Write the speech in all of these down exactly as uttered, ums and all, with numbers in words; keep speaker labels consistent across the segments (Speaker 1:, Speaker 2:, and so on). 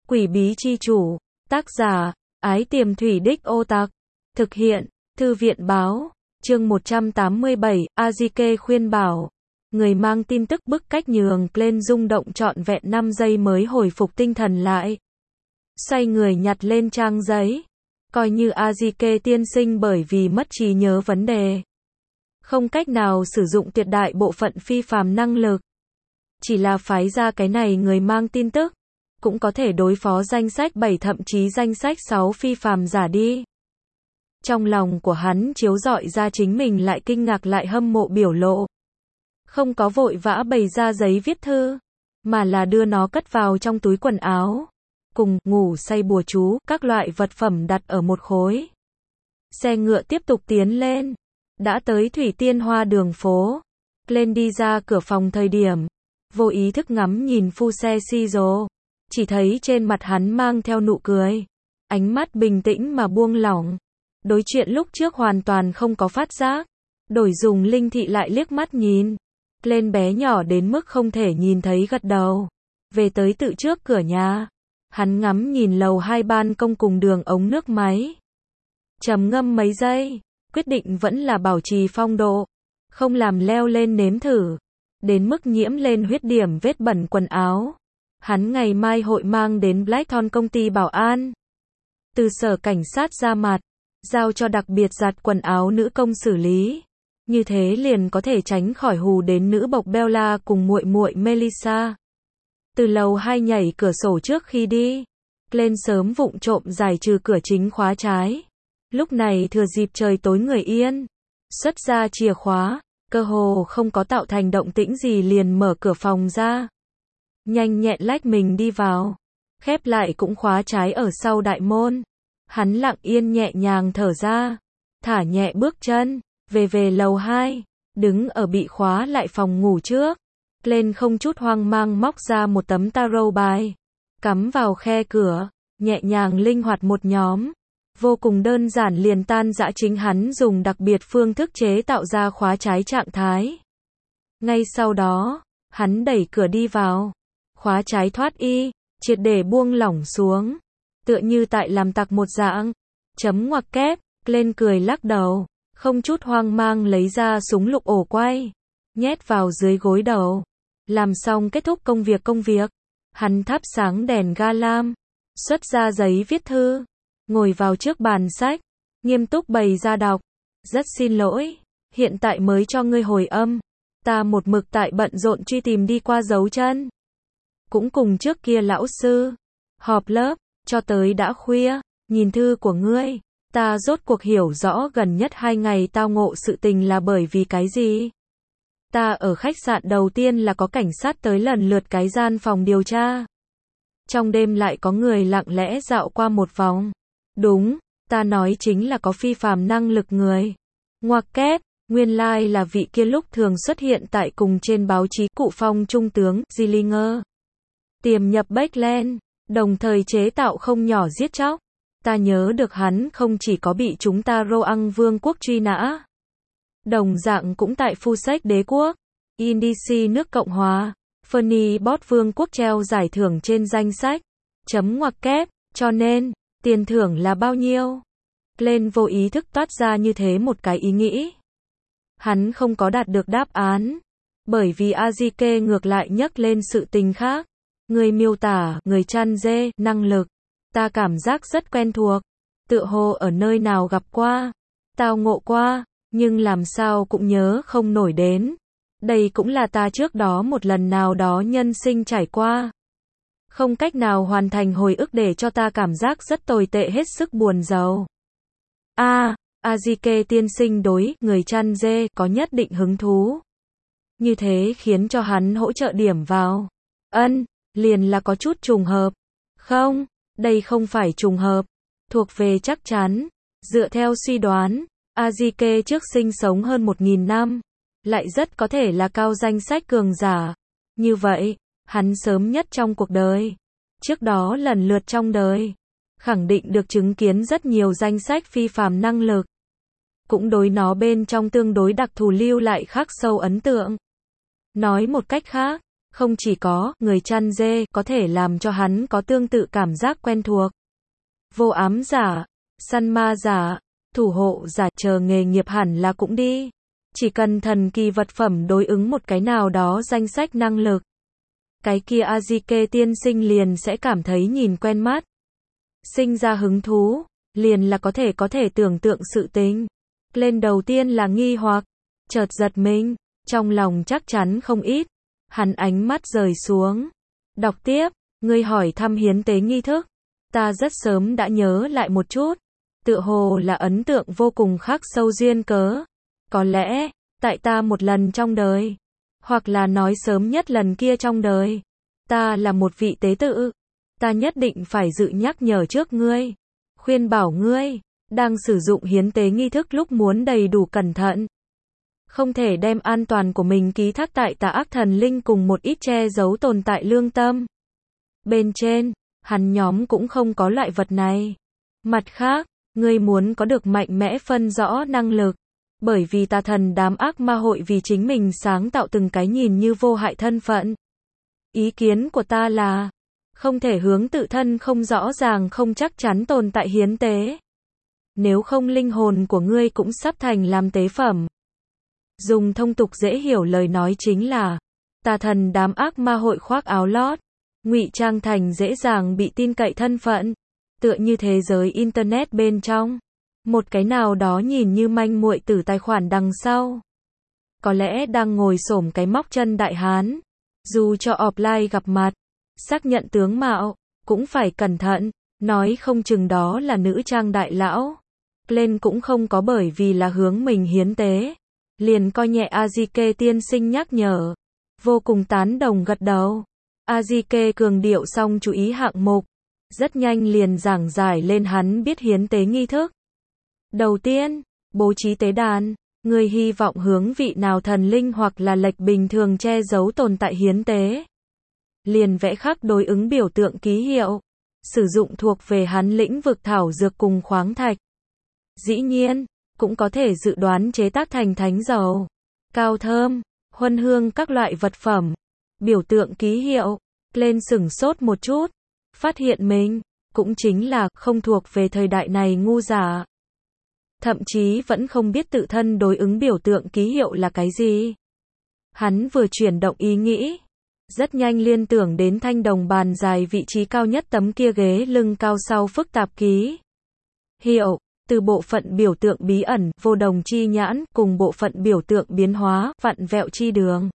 Speaker 1: Quỷ bí chi chủ, tác giả, Ái Tiềm Thủy Đích Ô Tặc, thực hiện, Thư viện báo, chương một trăm tám mươi bảy, Azike khuyên bảo. Người mang tin tức bức cách nhường Glenn rung động trọn vẹn năm giây mới hồi phục tinh thần lại. Xoay người nhặt lên trang giấy. Coi như Azike tiên sinh bởi vì mất trí nhớ vấn đề. Không cách nào sử dụng tuyệt đại bộ phận phi phàm năng lực. Chỉ là phái ra cái này người mang tin tức. Cũng có thể đối phó danh sách bảy thậm chí danh sách sáu phi phàm giả đi. Trong lòng của hắn chiếu rọi ra chính mình lại kinh ngạc lại hâm mộ biểu lộ. Không có vội vã bày ra giấy viết thư, mà là đưa nó cất vào trong túi quần áo. Cùng ngủ say bùa chú, các loại vật phẩm đặt ở một khối. Xe ngựa tiếp tục tiến lên. Đã tới Thủy Tiên Hoa đường phố. Glenn đi ra cửa phòng thời điểm. Vô ý thức ngắm nhìn phu xe Shizuo. Chỉ thấy trên mặt hắn mang theo nụ cười. Ánh mắt bình tĩnh mà buông lỏng. Đối chuyện lúc trước hoàn toàn không có phát giác. Đổi dùng linh thị lại liếc mắt nhìn. Glenn bé nhỏ đến mức không thể nhìn thấy gật đầu. Về tới tự trước cửa nhà. Hắn ngắm nhìn lầu hai ban công cùng đường ống nước máy. Trầm ngâm mấy giây. Quyết định vẫn là bảo trì phong độ. Không làm leo lên nếm thử. Đến mức nhiễm lên huyết điểm vết bẩn quần áo. Hắn ngày mai hội mang đến Blackthorn công ty bảo an. Từ sở cảnh sát ra mặt. Giao cho đặc biệt giặt quần áo nữ công xử lý. Như thế liền có thể tránh khỏi hù đến nữ bộc Bella cùng muội muội Melissa. Từ lầu hai nhảy cửa sổ trước khi đi. Glenn sớm vụng trộm giải trừ cửa chính khóa trái. Lúc này thừa dịp trời tối người yên. Xuất ra chìa khóa. Cơ hồ không có tạo thành động tĩnh gì liền mở cửa phòng ra. Nhanh nhẹn lách mình đi vào. Khép lại cũng khóa trái ở sau đại môn. Hắn lặng yên nhẹ nhàng thở ra. Thả nhẹ bước chân. Về về lầu hai. Đứng ở bị khóa lại phòng ngủ trước. Glenn không chút hoang mang móc ra một tấm tarot bài. Cắm vào khe cửa. Nhẹ nhàng linh hoạt một nhóm. Vô cùng đơn giản liền tan dã chính hắn dùng đặc biệt phương thức chế tạo ra khóa trái trạng thái. Ngay sau đó, hắn đẩy cửa đi vào. Khóa trái thoát y, triệt để buông lỏng xuống. Tựa như tại làm tặc một dạng. Chấm ngoặc kép, Glenn cười lắc đầu. Không chút hoang mang lấy ra súng lục ổ quay. Nhét vào dưới gối đầu. Làm xong kết thúc công việc công việc. Hắn thắp sáng đèn ga lam. Xuất ra giấy viết thư. Ngồi vào trước bàn sách. Nghiêm túc bày ra đọc. Rất xin lỗi. Hiện tại mới cho ngươi hồi âm. Ta một mực tại bận rộn truy tìm đi qua dấu chân. Cũng cùng trước kia lão sư. Họp lớp. Cho tới đã khuya. Nhìn thư của ngươi. Ta rốt cuộc hiểu rõ gần nhất hai ngày tao ngộ sự tình là bởi vì cái gì. Ta ở khách sạn đầu tiên là có cảnh sát tới lần lượt cái gian phòng điều tra. Trong đêm lại có người lặng lẽ dạo qua một vòng. Đúng, ta nói chính là có phi phàm năng lực người. Ngoặc kép, nguyên lai like là vị kia lúc thường xuất hiện tại cùng trên báo chí cụ phong trung tướng, Zillinger. Tiềm nhập Backland, đồng thời chế tạo không nhỏ giết chóc. Ta nhớ được hắn không chỉ có bị chúng ta Roang Vương quốc truy nã. Đồng dạng cũng tại Phu Sách đế quốc, Indici nước Cộng hòa, Fernie Bot Vương quốc treo giải thưởng trên danh sách. Chấm ngoặc kép, cho nên, tiền thưởng là bao nhiêu? Glenn vô ý thức toát ra như thế một cái ý nghĩ. Hắn không có đạt được đáp án. Bởi vì Azike ngược lại nhắc lên sự tình khác. Người miêu tả, người chăn dê, năng lực. Ta cảm giác rất quen thuộc. Tựa hồ ở nơi nào gặp qua. Tao ngộ qua. Nhưng làm sao cũng nhớ không nổi đến. Đây cũng là ta trước đó một lần nào đó nhân sinh trải qua. Không cách nào hoàn thành hồi ức để cho ta cảm giác rất tồi tệ hết sức buồn rầu. A, à, Azike tiên sinh đối người chăn dê có nhất định hứng thú. Như thế khiến cho hắn hỗ trợ điểm vào. Ân, liền là có chút trùng hợp. Không, đây không phải trùng hợp. Thuộc về chắc chắn. Dựa theo suy đoán. Azike trước sinh sống hơn một nghìn năm, lại rất có thể là cao danh sách cường giả. Như vậy, hắn sớm nhất trong cuộc đời. Trước đó lần lượt trong đời, khẳng định được chứng kiến rất nhiều danh sách phi phàm năng lực. Cũng đối nó bên trong tương đối đặc thù lưu lại khắc sâu ấn tượng. Nói một cách khác, Không chỉ có, người chăn dê có thể làm cho hắn có tương tự cảm giác quen thuộc. Vô ám giả, săn ma giả, thủ hộ giả chờ nghề nghiệp hẳn là cũng đi. Chỉ cần thần kỳ vật phẩm đối ứng một cái nào đó danh sách năng lực. Cái kia Azike tiên sinh liền sẽ cảm thấy nhìn quen mắt. Sinh ra hứng thú, liền là có thể có thể tưởng tượng sự tình. Lên đầu tiên là nghi hoặc, chợt giật mình, trong lòng chắc chắn không ít. Hắn ánh mắt rời xuống. Đọc tiếp, ngươi hỏi thăm hiến tế nghi thức. Ta rất sớm đã nhớ lại một chút. Tựa hồ là ấn tượng vô cùng khắc sâu duyên cớ. Có lẽ, tại ta một lần trong đời. Hoặc là nói sớm nhất lần kia trong đời. Ta là một vị tế tự. Ta nhất định phải dự nhắc nhở trước ngươi. Khuyên bảo ngươi, đang sử dụng hiến tế nghi thức lúc muốn đầy đủ cẩn thận. Không thể đem an toàn của mình ký thác tại tà ác thần linh cùng một ít che giấu tồn tại lương tâm. Bên trên, hắn nhóm cũng không có loại vật này. Mặt khác, ngươi muốn có được mạnh mẽ phân rõ năng lực. Bởi vì tà thần đám ác ma hội vì chính mình sáng tạo từng cái nhìn như vô hại thân phận. Ý kiến của ta là, không thể hướng tự thân không rõ ràng không chắc chắn tồn tại hiến tế. Nếu không linh hồn của ngươi cũng sắp thành làm tế phẩm. Dùng thông tục dễ hiểu lời nói chính là, tà thần đám ác ma hội khoác áo lót, ngụy trang thành dễ dàng bị tin cậy thân phận, tựa như thế giới internet bên trong. Một cái nào đó nhìn như manh muội từ tài khoản đằng sau. Có lẽ đang ngồi xổm cái móc chân đại hán. Dù cho offline gặp mặt, xác nhận tướng mạo, cũng phải cẩn thận, nói không chừng đó là nữ trang đại lão. Lên cũng không có bởi vì là hướng mình hiến tế. Liền coi nhẹ Azike tiên sinh nhắc nhở. Vô cùng tán đồng gật đầu. Azike cường điệu xong chú ý hạng mục. Rất nhanh liền giảng giải lên hắn biết hiến tế nghi thức. Đầu tiên, bố trí tế đàn. Người hy vọng hướng vị nào thần linh hoặc là lệch bình thường che giấu tồn tại hiến tế. Liền vẽ khắc đối ứng biểu tượng ký hiệu. Sử dụng thuộc về hắn lĩnh vực thảo dược cùng khoáng thạch. Dĩ nhiên, cũng có thể dự đoán chế tác thành thánh dầu, cao thơm, huân hương các loại vật phẩm. Biểu tượng ký hiệu. Lên sửng sốt một chút. Phát hiện mình, cũng chính là không thuộc về thời đại này ngu giả. Thậm chí vẫn không biết tự thân đối ứng biểu tượng ký hiệu là cái gì. Hắn vừa chuyển động ý nghĩ. Rất nhanh liên tưởng đến thanh đồng bàn dài vị trí cao nhất tấm kia ghế lưng cao sau phức tạp ký hiệu. Từ bộ phận biểu tượng bí ẩn, vô đồng chi nhãn, cùng bộ phận biểu tượng biến hóa, vặn vẹo chi đường.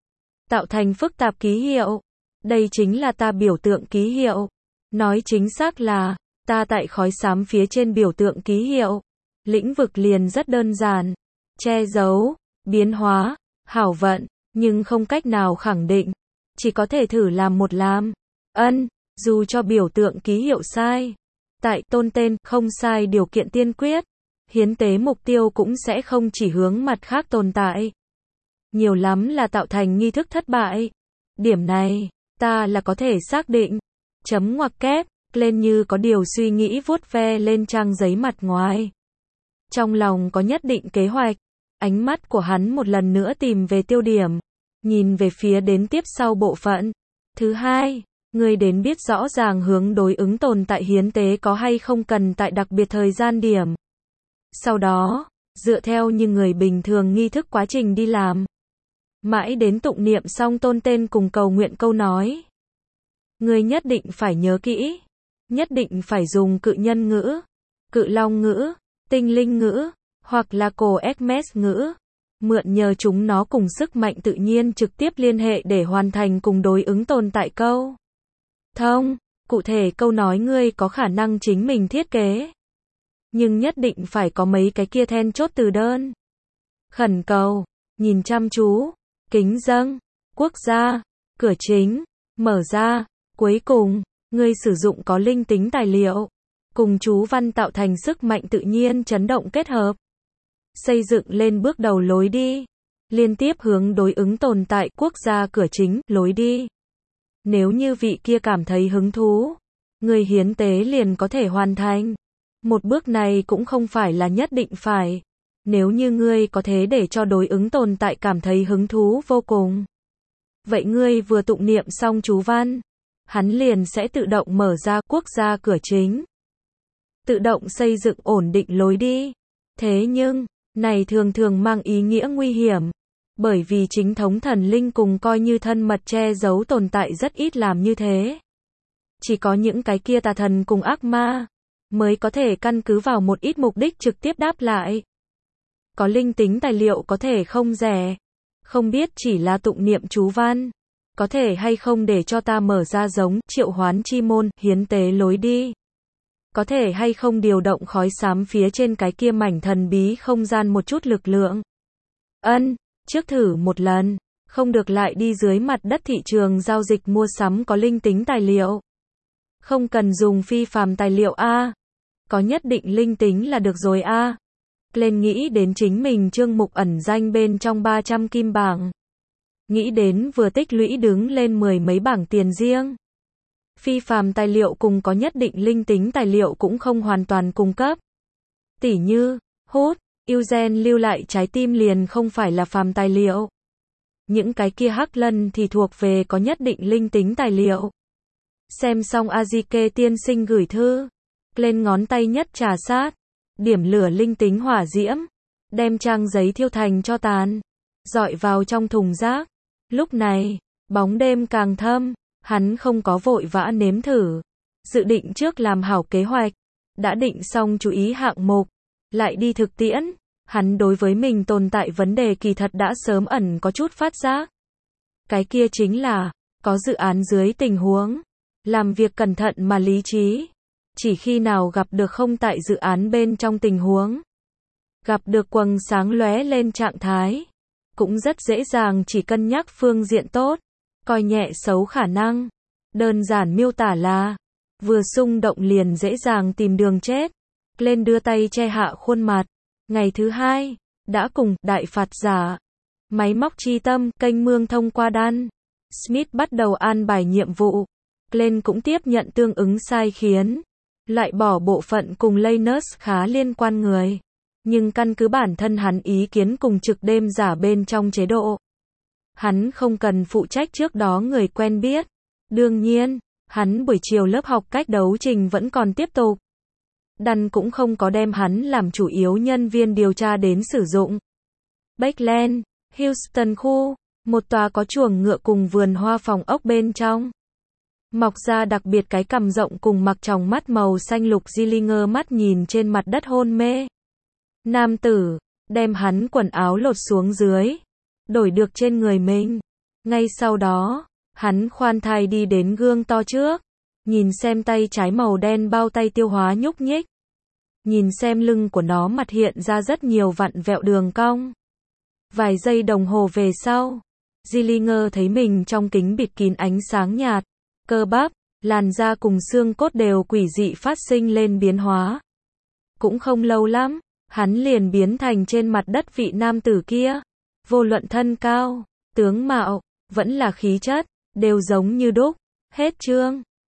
Speaker 1: Tạo thành phức tạp ký hiệu. Đây chính là ta biểu tượng ký hiệu. Nói chính xác là, ta tại khói xám phía trên biểu tượng ký hiệu. Lĩnh vực liền rất đơn giản. Che giấu, biến hóa, hảo vận, nhưng không cách nào khẳng định. Chỉ có thể thử làm một làm. Ân, dù cho biểu tượng ký hiệu sai. Tại tôn tên, không sai điều kiện tiên quyết. Hiến tế mục tiêu cũng sẽ không chỉ hướng mặt khác tồn tại. Nhiều lắm là tạo thành nghi thức thất bại. Điểm này, ta là có thể xác định. Chấm ngoặc kép, lên như có điều suy nghĩ vuốt ve lên trang giấy mặt ngoài. Trong lòng có nhất định kế hoạch. Ánh mắt của hắn một lần nữa tìm về tiêu điểm. Nhìn về phía đến tiếp sau bộ phận. Thứ hai, người đến biết rõ ràng hướng đối ứng tồn tại hiến tế có hay không cần tại đặc biệt thời gian điểm. Sau đó, dựa theo như người bình thường nghi thức quá trình đi làm. Mãi đến tụng niệm xong tôn tên cùng cầu nguyện câu nói. Người nhất định phải nhớ kỹ. Nhất định phải dùng cự nhân ngữ, cự long ngữ, tinh linh ngữ, hoặc là cổ Hermes ngữ. Mượn nhờ chúng nó cùng sức mạnh tự nhiên trực tiếp liên hệ để hoàn thành cùng đối ứng tồn tại câu thông. Cụ thể câu nói ngươi có khả năng chính mình thiết kế. Nhưng nhất định phải có mấy cái kia then chốt từ đơn. Khẩn cầu, nhìn chăm chú, kính dâng, quốc gia, cửa chính, mở ra, cuối cùng, ngươi sử dụng có linh tính tài liệu. Cùng chú văn tạo thành sức mạnh tự nhiên chấn động kết hợp. Xây dựng lên bước đầu lối đi. Liên tiếp hướng đối ứng tồn tại quốc gia cửa chính, lối đi. Nếu như vị kia cảm thấy hứng thú, người hiến tế liền có thể hoàn thành. Một bước này cũng không phải là nhất định phải. Nếu như ngươi có thể để cho đối ứng tồn tại cảm thấy hứng thú vô cùng. Vậy ngươi vừa tụng niệm xong chú văn, hắn liền sẽ tự động mở ra quốc gia cửa chính. Tự động xây dựng ổn định lối đi. Thế nhưng, này thường thường mang ý nghĩa nguy hiểm. Bởi vì chính thống thần linh cùng coi như thân mật che giấu tồn tại rất ít làm như thế. Chỉ có những cái kia tà thần cùng ác ma mới có thể căn cứ vào một ít mục đích trực tiếp đáp lại. Có linh tính tài liệu có thể không rẻ. Không biết chỉ là tụng niệm chú văn, có thể hay không để cho ta mở ra giống triệu hoán chi môn, hiến tế lối đi. Có thể hay không điều động khói xám phía trên cái kia mảnh thần bí không gian một chút lực lượng. Ân, trước thử một lần, không được lại đi dưới mặt đất thị trường giao dịch mua sắm có linh tính tài liệu. Không cần dùng phi phàm tài liệu a, có nhất định linh tính là được rồi a. Lên nghĩ đến chính mình chương mục ẩn danh bên trong ba trăm kim bảng. Nghĩ đến vừa tích lũy đứng lên mười mấy bảng tiền riêng. Phi phàm tài liệu cùng có nhất định linh tính tài liệu cũng không hoàn toàn cung cấp. Tỉ như, hút, Eugen lưu lại trái tim liền không phải là phàm tài liệu. Những cái kia hắc lân thì thuộc về có nhất định linh tính tài liệu. Xem xong Azike tiên sinh gửi thư. Lên ngón tay nhất trà sát. Điểm lửa linh tính hỏa diễm. Đem trang giấy thiêu thành cho tàn. Dọi vào trong thùng rác. Lúc này, bóng đêm càng thâm. Hắn không có vội vã nếm thử. Dự định trước làm hảo kế hoạch. Đã định xong chú ý hạng mục. Lại đi thực tiễn. Hắn đối với mình tồn tại vấn đề kỳ thật đã sớm ẩn có chút phát giác. Cái kia chính là, có dự án dưới tình huống. Làm việc cẩn thận mà lý trí. Chỉ khi nào gặp được không tại dự án bên trong tình huống. Gặp được quầng sáng lóe lên trạng thái. Cũng rất dễ dàng chỉ cân nhắc phương diện tốt. Coi nhẹ xấu khả năng. Đơn giản miêu tả là, vừa xung động liền dễ dàng tìm đường chết. Lên đưa tay che hạ khuôn mặt. Ngày thứ hai, đã cùng đại phạt giả. Máy móc chi tâm, kênh mương thông qua đan. Smith bắt đầu an bài nhiệm vụ. Lên cũng tiếp nhận tương ứng sai khiến. Loại bỏ bộ phận cùng Linus khá liên quan người. Nhưng căn cứ bản thân hắn ý kiến cùng trực đêm giả bên trong chế độ. Hắn không cần phụ trách trước đó người quen biết. Đương nhiên, hắn buổi chiều lớp học cách đấu trình vẫn còn tiếp tục. Đần cũng không có đem hắn làm chủ yếu nhân viên điều tra đến sử dụng. Bakeland, Houston khu, một tòa có chuồng ngựa cùng vườn hoa phòng ốc bên trong. Mọc ra đặc biệt cái cằm rộng cùng mặc tròng mắt màu xanh lục Zillinger mắt nhìn trên mặt đất hôn mê. Nam tử, đem hắn quần áo lột xuống dưới. Đổi được trên người mình. Ngay sau đó, hắn khoan thai đi đến gương to trước. Nhìn xem tay trái màu đen bao tay tiêu hóa nhúc nhích. Nhìn xem lưng của nó mặt hiện ra rất nhiều vặn vẹo đường cong. Vài giây đồng hồ về sau, Zillinger thấy mình trong kính bịt kín ánh sáng nhạt. Cơ bắp, làn da cùng xương cốt đều quỷ dị phát sinh lên biến hóa. Cũng không lâu lắm, hắn liền biến thành trên mặt đất vị nam tử kia. Vô luận thân cao, tướng mạo, vẫn là khí chất, đều giống như đúc. Hết chương.